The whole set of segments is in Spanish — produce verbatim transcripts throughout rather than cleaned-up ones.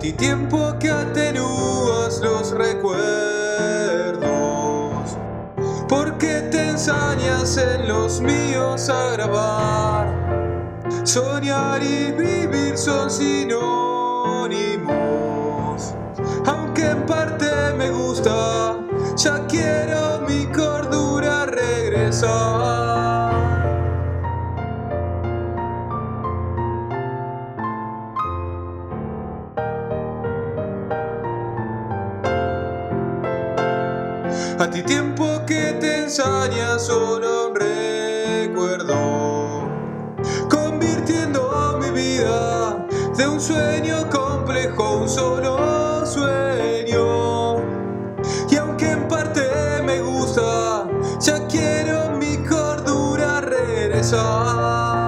ti tiempo que atenúas los recuerdos, porque te ensañas en los míos a grabar. Soñar y vivir son sinónimos, aunque en parte me gusta, ya quiero mi cordura regresar. A ti tiempo que te ensañas solo un recuerdo, convirtiendo mi vida de un sueño complejo a un solo sueño. Y aunque en parte me gusta, ya quiero mi cordura regresar.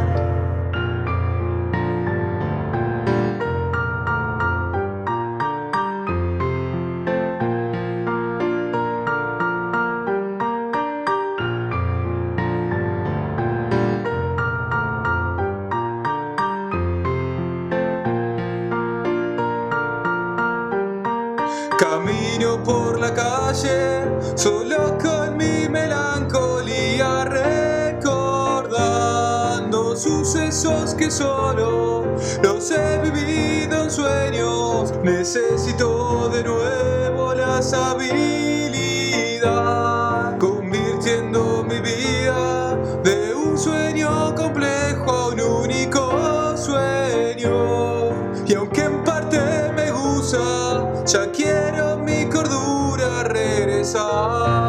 Camino por la calle, solo con mi melancolía, recordando sucesos que solo los he vivido en sueños. Necesito de nuevo la habilidad, convirtiendo mi vida de un sueño complejo a un único sueño. Y aunque en parte me gusta, ya quiero mi cordura regresar.